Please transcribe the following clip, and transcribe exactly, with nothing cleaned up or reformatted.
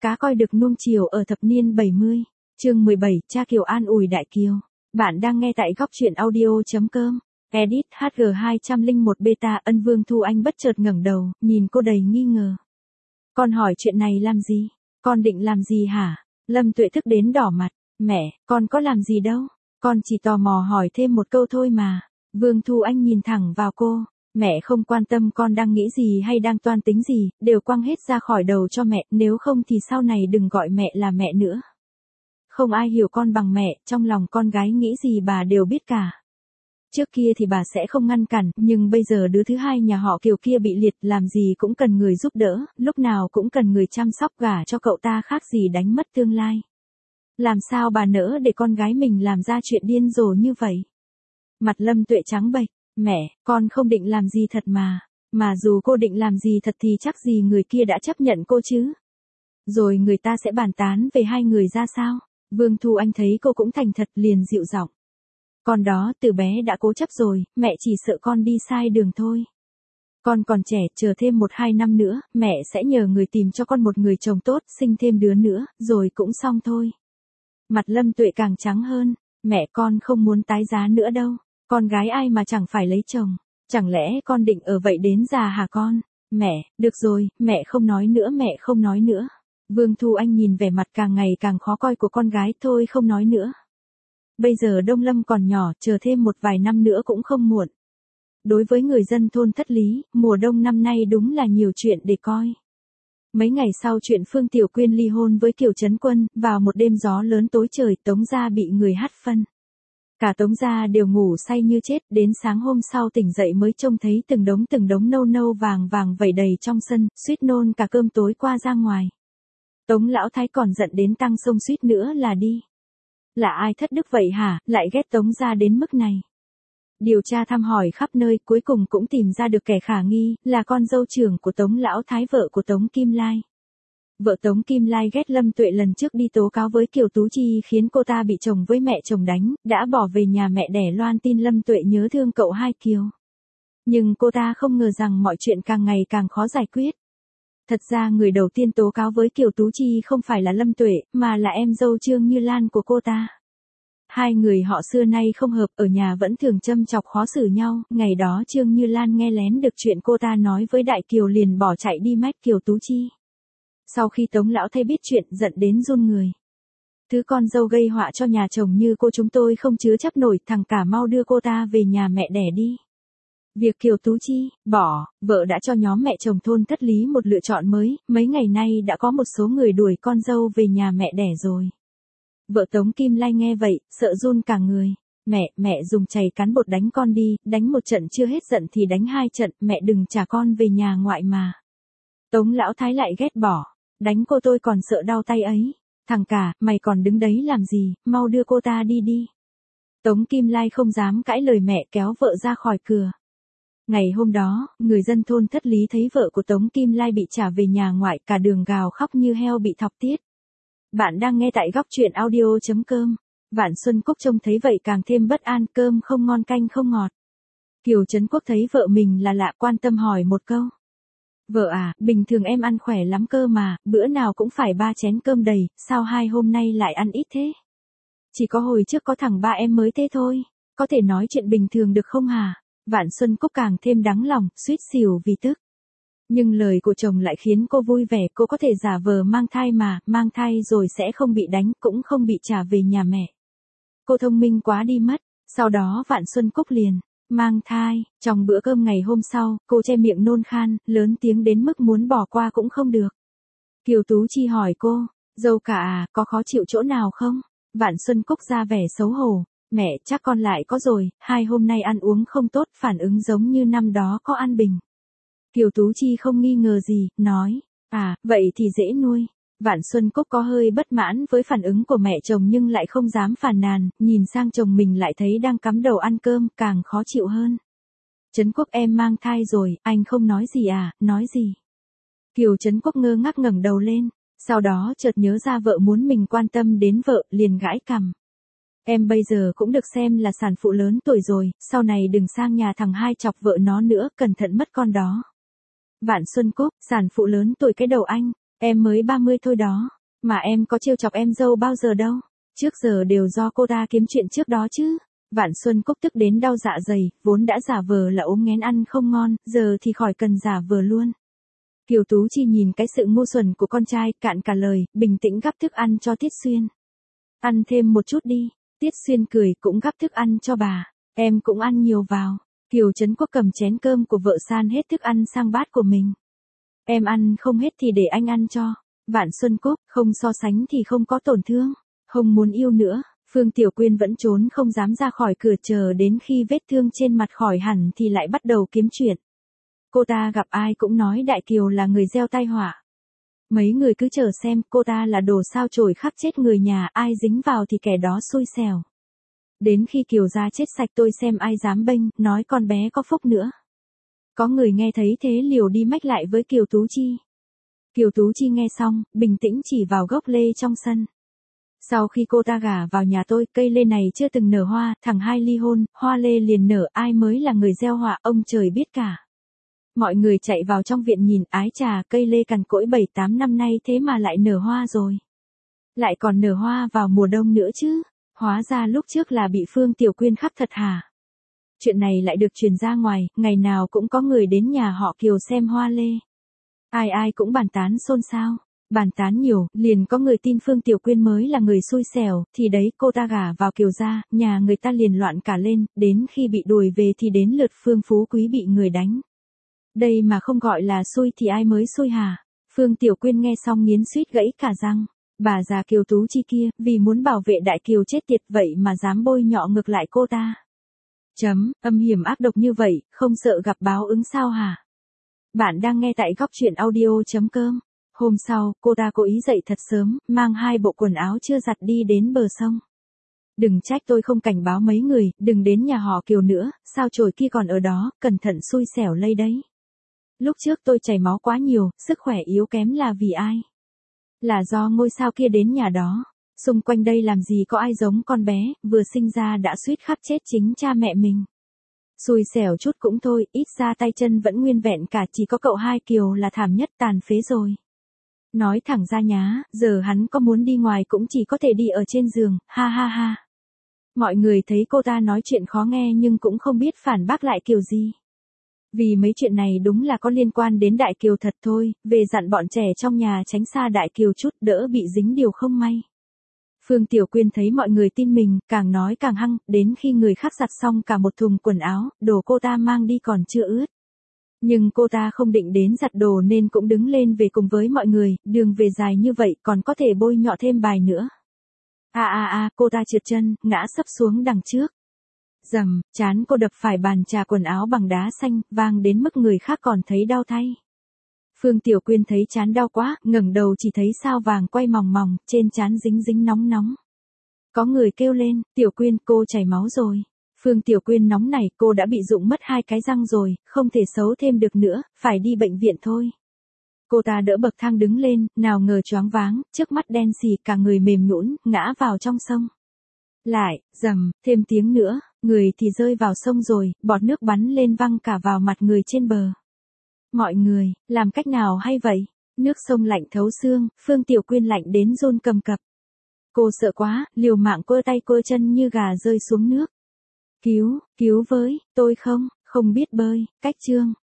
cá coi được nuông chiều ở thập niên bảy mươi. Chương mười bảy, cha Kiều an ủi Đại Kiều. Bạn đang nghe tại góc truyện audio.com. Edit hát giê hai không một beta. Ân Vương Thu Anh bất chợt ngẩng đầu, nhìn cô đầy nghi ngờ. Con hỏi chuyện này làm gì? Con định làm gì hả? Lâm Tuệ thức đến đỏ mặt. Mẹ, con có làm gì đâu. Con chỉ tò mò hỏi thêm một câu thôi mà. Vương Thu Anh nhìn thẳng vào cô. Mẹ không quan tâm con đang nghĩ gì hay đang toan tính gì, đều quăng hết ra khỏi đầu cho mẹ, nếu không thì sau này đừng gọi mẹ là mẹ nữa. Không ai hiểu con bằng mẹ, trong lòng con gái nghĩ gì bà đều biết cả. Trước kia thì bà sẽ không ngăn cản, nhưng bây giờ đứa thứ hai nhà họ Kiều kia bị liệt, làm gì cũng cần người giúp đỡ, lúc nào cũng cần người chăm sóc, gả cho cậu ta khác gì đánh mất tương lai. Làm sao bà nỡ để con gái mình làm ra chuyện điên rồ như vậy? Mặt Lâm Tuệ trắng bệch. Mẹ, con không định làm gì thật mà. Mà dù cô định làm gì thật thì chắc gì người kia đã chấp nhận cô chứ. Rồi người ta sẽ bàn tán về hai người ra sao? Vương Thu Anh thấy cô cũng thành thật liền dịu giọng. Con đó từ bé đã cố chấp rồi, mẹ chỉ sợ con đi sai đường thôi. Con còn trẻ, chờ thêm một hai năm nữa, mẹ sẽ nhờ người tìm cho con một người chồng tốt, sinh thêm đứa nữa, rồi cũng xong thôi. Mặt Lâm Tuệ càng trắng hơn. Mẹ, con không muốn tái giá nữa đâu. Con gái ai mà chẳng phải lấy chồng. Chẳng lẽ con định ở vậy đến già hả con? Mẹ, được rồi, mẹ không nói nữa, mẹ không nói nữa. Vương Thu Anh nhìn vẻ mặt càng ngày càng khó coi của con gái, thôi không nói nữa. Bây giờ Đông Lâm còn nhỏ, chờ thêm một vài năm nữa cũng không muộn. Đối với người dân thôn Thất Lý, mùa đông năm nay đúng là nhiều chuyện để coi. Mấy ngày sau chuyện Phương Tiểu Quyên ly hôn với Kiều Trấn Quân, vào một đêm gió lớn tối trời, Tống gia bị người hắt phân. Cả Tống gia đều ngủ say như chết, đến sáng hôm sau tỉnh dậy mới trông thấy từng đống từng đống nâu nâu vàng vàng vẩy đầy trong sân, suýt nôn cả cơm tối qua ra ngoài. Tống lão thái còn giận đến tăng sông suýt nữa là đi. Là ai thất đức vậy hả, lại ghét Tống gia đến mức này? Điều tra thăm hỏi khắp nơi, cuối cùng cũng tìm ra được kẻ khả nghi, là con dâu trưởng của Tống lão thái, vợ của Tống Kim Lai. Vợ Tống Kim Lai ghét Lâm Tuệ lần trước đi tố cáo với Kiều Tú Chi khiến cô ta bị chồng với mẹ chồng đánh, đã bỏ về nhà mẹ đẻ loan tin Lâm Tuệ nhớ thương cậu hai Kiều. Nhưng cô ta không ngờ rằng mọi chuyện càng ngày càng khó giải quyết. Thật ra người đầu tiên tố cáo với Kiều Tú Chi không phải là Lâm Tuệ, mà là em dâu Trương Như Lan của cô ta. Hai người họ xưa nay không hợp, ở nhà vẫn thường châm chọc khó xử nhau, ngày đó Trương Như Lan nghe lén được chuyện cô ta nói với Đại Kiều liền bỏ chạy đi mách Kiều Tú Chi. Sau khi Tống lão thay biết chuyện, giận đến run người. Thứ con dâu gây họa cho nhà chồng như cô chúng tôi không chứa chấp nổi, thằng cả mau đưa cô ta về nhà mẹ đẻ đi. Việc Kiều Tú Chi bỏ, vợ đã cho nhóm mẹ chồng thôn Thất Lý một lựa chọn mới, mấy ngày nay đã có một số người đuổi con dâu về nhà mẹ đẻ rồi. Vợ Tống Kim Lai nghe vậy, sợ run cả người. Mẹ, mẹ dùng chày cán bột đánh con đi, đánh một trận chưa hết giận thì đánh hai trận, mẹ đừng trả con về nhà ngoại mà. Tống lão thái lại ghét bỏ. Đánh cô tôi còn sợ đau tay ấy. Thằng cả, mày còn đứng đấy làm gì, mau đưa cô ta đi đi. Tống Kim Lai không dám cãi lời mẹ, kéo vợ ra khỏi cửa. Ngày hôm đó, người dân thôn Thất Lý thấy vợ của Tống Kim Lai bị trả về nhà ngoại, cả đường gào khóc như heo bị thọc tiết. Bạn đang nghe tại góc truyện audio.com. Vạn Xuân Cúc trông thấy vậy càng thêm bất an, cơm không ngon canh không ngọt. Kiều Trấn Quốc thấy vợ mình là lạ, quan tâm hỏi một câu. Vợ à, bình thường em ăn khỏe lắm cơ mà, bữa nào cũng phải ba chén cơm đầy, sao hai hôm nay lại ăn ít thế? Chỉ có hồi trước có thằng ba em mới thế thôi, có thể nói chuyện bình thường được không hả? Vạn Xuân Cúc càng thêm đắng lòng, suýt xỉu vì tức. Nhưng lời của chồng lại khiến cô vui vẻ, cô có thể giả vờ mang thai mà, mang thai rồi sẽ không bị đánh, cũng không bị trả về nhà mẹ. Cô thông minh quá đi mất. Sau đó Vạn Xuân Cúc liền mang thai. Trong bữa cơm ngày hôm sau, cô che miệng nôn khan, lớn tiếng đến mức muốn bỏ qua cũng không được. Kiều Tú Chi hỏi cô, dâu cả à, có khó chịu chỗ nào không? Vạn Xuân Cúc ra vẻ xấu hổ. Mẹ, chắc con lại có rồi, hai hôm nay ăn uống không tốt, phản ứng giống như năm đó có An Bình. Kiều Tú Chi không nghi ngờ gì, nói, à, vậy thì dễ nuôi. Vạn Xuân Cúc có hơi bất mãn với phản ứng của mẹ chồng nhưng lại không dám phàn nàn, nhìn sang chồng mình lại thấy đang cắm đầu ăn cơm, càng khó chịu hơn. Trấn Quốc em mang thai rồi, anh không nói gì à, nói gì? Kiều Trấn Quốc ngơ ngác ngẩng đầu lên, sau đó chợt nhớ ra vợ muốn mình quan tâm đến vợ, liền gãi cằm. Em bây giờ cũng được xem là sản phụ lớn tuổi rồi, sau này đừng sang nhà thằng hai chọc vợ nó nữa, cẩn thận mất con đó. Vạn Xuân Cúc, sản phụ lớn tuổi cái đầu anh, Em mới ba mươi thôi đó, mà em có trêu chọc em dâu bao giờ đâu, trước giờ đều do cô ta kiếm chuyện trước đó chứ. Vạn Xuân Cúc tức đến đau dạ dày, vốn đã giả vờ là ốm nghén ăn không ngon, giờ thì khỏi cần giả vờ luôn. Kiều Tú Chi nhìn cái sự ngu xuẩn của con trai, cạn cả lời, bình tĩnh gắp thức ăn cho Tiết Xuyên. Ăn thêm một chút đi. Tiết Xuyên cười cũng gắp thức ăn cho bà. Em cũng ăn nhiều vào. Kiều Trấn Quốc cầm chén cơm của vợ san hết thức ăn sang bát của mình. Em ăn không hết thì để anh ăn cho. Vạn Xuân Cúc, không so sánh thì không có tổn thương. Không muốn yêu nữa. Phương Tiểu Quyên vẫn trốn không dám ra khỏi cửa, chờ đến khi vết thương trên mặt khỏi hẳn thì lại bắt đầu kiếm chuyện. Cô ta gặp ai cũng nói Đại Kiều là người gieo tai họa. Mấy người cứ chờ xem, cô ta là đồ sao chổi khắc chết người nhà, ai dính vào thì kẻ đó xui xẻo. Đến khi Kiều gia chết sạch tôi xem ai dám bênh, nói con bé có phúc nữa. Có người nghe thấy thế liều đi mách lại với Kiều Tú Chi. Kiều Tú Chi nghe xong, bình tĩnh chỉ vào gốc lê trong sân. Sau khi cô ta gả vào nhà tôi, cây lê này chưa từng nở hoa, thằng hai ly hôn, hoa lê liền nở, ai mới là người gieo họa, ông trời biết cả. Mọi người chạy vào trong viện nhìn, ái chà, cây lê cằn cỗi bảy tám năm nay thế mà lại nở hoa rồi. Lại còn nở hoa vào mùa đông nữa chứ, hóa ra lúc trước là bị Phương Tiểu Quyên khắc thật hả? Chuyện này lại được truyền ra ngoài, ngày nào cũng có người đến nhà họ Kiều xem hoa lê. Ai ai cũng bàn tán xôn xao, bàn tán nhiều, liền có người tin Phương Tiểu Quyên mới là người xui xẻo, thì đấy cô ta gả vào Kiều gia, nhà người ta liền loạn cả lên, đến khi bị đuổi về thì đến lượt Phương Phú Quý bị người đánh. Đây mà không gọi là xui thì ai mới xui hả? Phương Tiểu Quyên nghe xong nghiến suýt gãy cả răng. Bà già Kiều Tú Chi kia, vì muốn bảo vệ Đại Kiều chết tiệt vậy mà dám bôi nhọ ngược lại cô ta. Chấm, âm hiểm ác độc như vậy, không sợ gặp báo ứng sao hả? Bạn đang nghe tại góc truyện audio.com. Hôm sau, cô ta cố ý dậy thật sớm, mang hai bộ quần áo chưa giặt đi đến bờ sông. Đừng trách tôi không cảnh báo mấy người, đừng đến nhà họ Kiều nữa, sao chổi kia còn ở đó, cẩn thận xui xẻo lây đấy. Lúc trước tôi chảy máu quá nhiều, sức khỏe yếu kém là vì ai? Là do ngôi sao kia đến nhà đó. Xung quanh đây làm gì có ai giống con bé, vừa sinh ra đã suýt khắc chết chính cha mẹ mình. Xui xẻo chút cũng thôi, ít ra tay chân vẫn nguyên vẹn cả, chỉ có cậu hai Kiều là thảm nhất, tàn phế rồi. Nói thẳng ra nhá, giờ hắn có muốn đi ngoài cũng chỉ có thể đi ở trên giường, ha ha ha. Mọi người thấy cô ta nói chuyện khó nghe nhưng cũng không biết phản bác lại kiểu gì. Vì mấy chuyện này đúng là có liên quan đến Đại Kiều thật thôi, về dặn bọn trẻ trong nhà tránh xa Đại Kiều chút, đỡ bị dính điều không may. Phương Tiểu Quyên thấy mọi người tin mình, càng nói càng hăng, đến khi người khác giặt xong cả một thùng quần áo, đồ cô ta mang đi còn chưa ướt. Nhưng cô ta không định đến giặt đồ nên cũng đứng lên về cùng với mọi người, đường về dài như vậy còn có thể bôi nhọ thêm bài nữa. À à à, cô ta trượt chân, ngã sấp xuống đằng trước. Rầm, trán cô đập phải bàn trà quần áo bằng đá xanh, vang đến mức người khác còn thấy đau thay. Phương Tiểu Quyên thấy trán đau quá, ngẩng đầu chỉ thấy sao vàng quay mòng mòng, trên trán dính dính nóng nóng. Có người kêu lên, Tiểu Quyên, cô chảy máu rồi. Phương Tiểu Quyên nóng nảy, cô đã bị rụng mất hai cái răng rồi, không thể xấu thêm được nữa, phải đi bệnh viện thôi. Cô ta đỡ bậc thang đứng lên, nào ngờ choáng váng, trước mắt đen xì, cả người mềm nhũn, ngã vào trong sông. Lại, rầm, thêm tiếng nữa, người thì rơi vào sông rồi, bọt nước bắn lên văng cả vào mặt người trên bờ. Mọi người, làm cách nào hay vậy? Nước sông lạnh thấu xương, Phương Tiểu Quyên lạnh đến run cầm cập. Cô sợ quá, liều mạng quơ tay quơ chân như gà rơi xuống nước. Cứu, cứu với, tôi không, không biết bơi, cách chương.